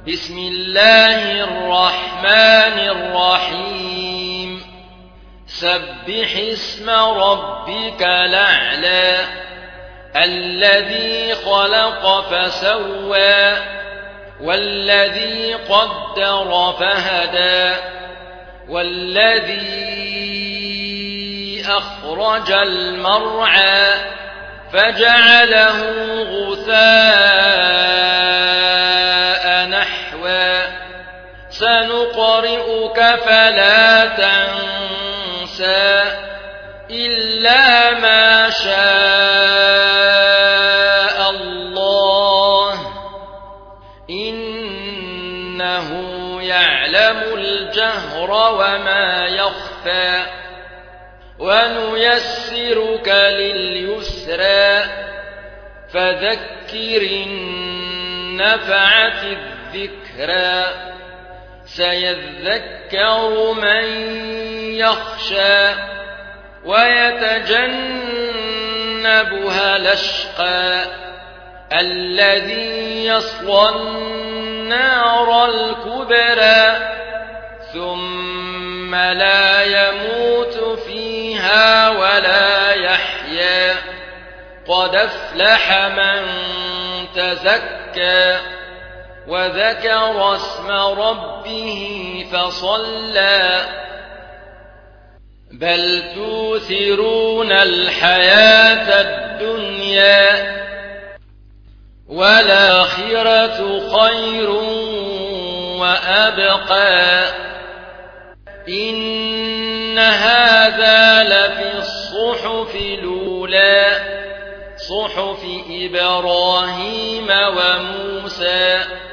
بسم الله الرحمن الرحيم سبح اسم ربك الأعلى الذي خلق فسوى والذي قدر فهدى والذي أخرج المرعى فجعله غثاء نحوا سنقرئك فلا تنسى إلا ما شاء الله إنه يعلم الجهر وما يخفى ونيسرك لليسرى فذكر إن نفعت الذكرى سيذكر من يخشى ويتجنبها الأشقى الذي يصلى النار الكبرى ثم لا يموت فيها ولا يحيا قد أفلح من تزكى وذكر اسم ربه فصلى بل توثرون الحياة الدنيا والآخرة خير وأبقى إن هذا لفي الصحف الأولى صحف إبراهيم وموسى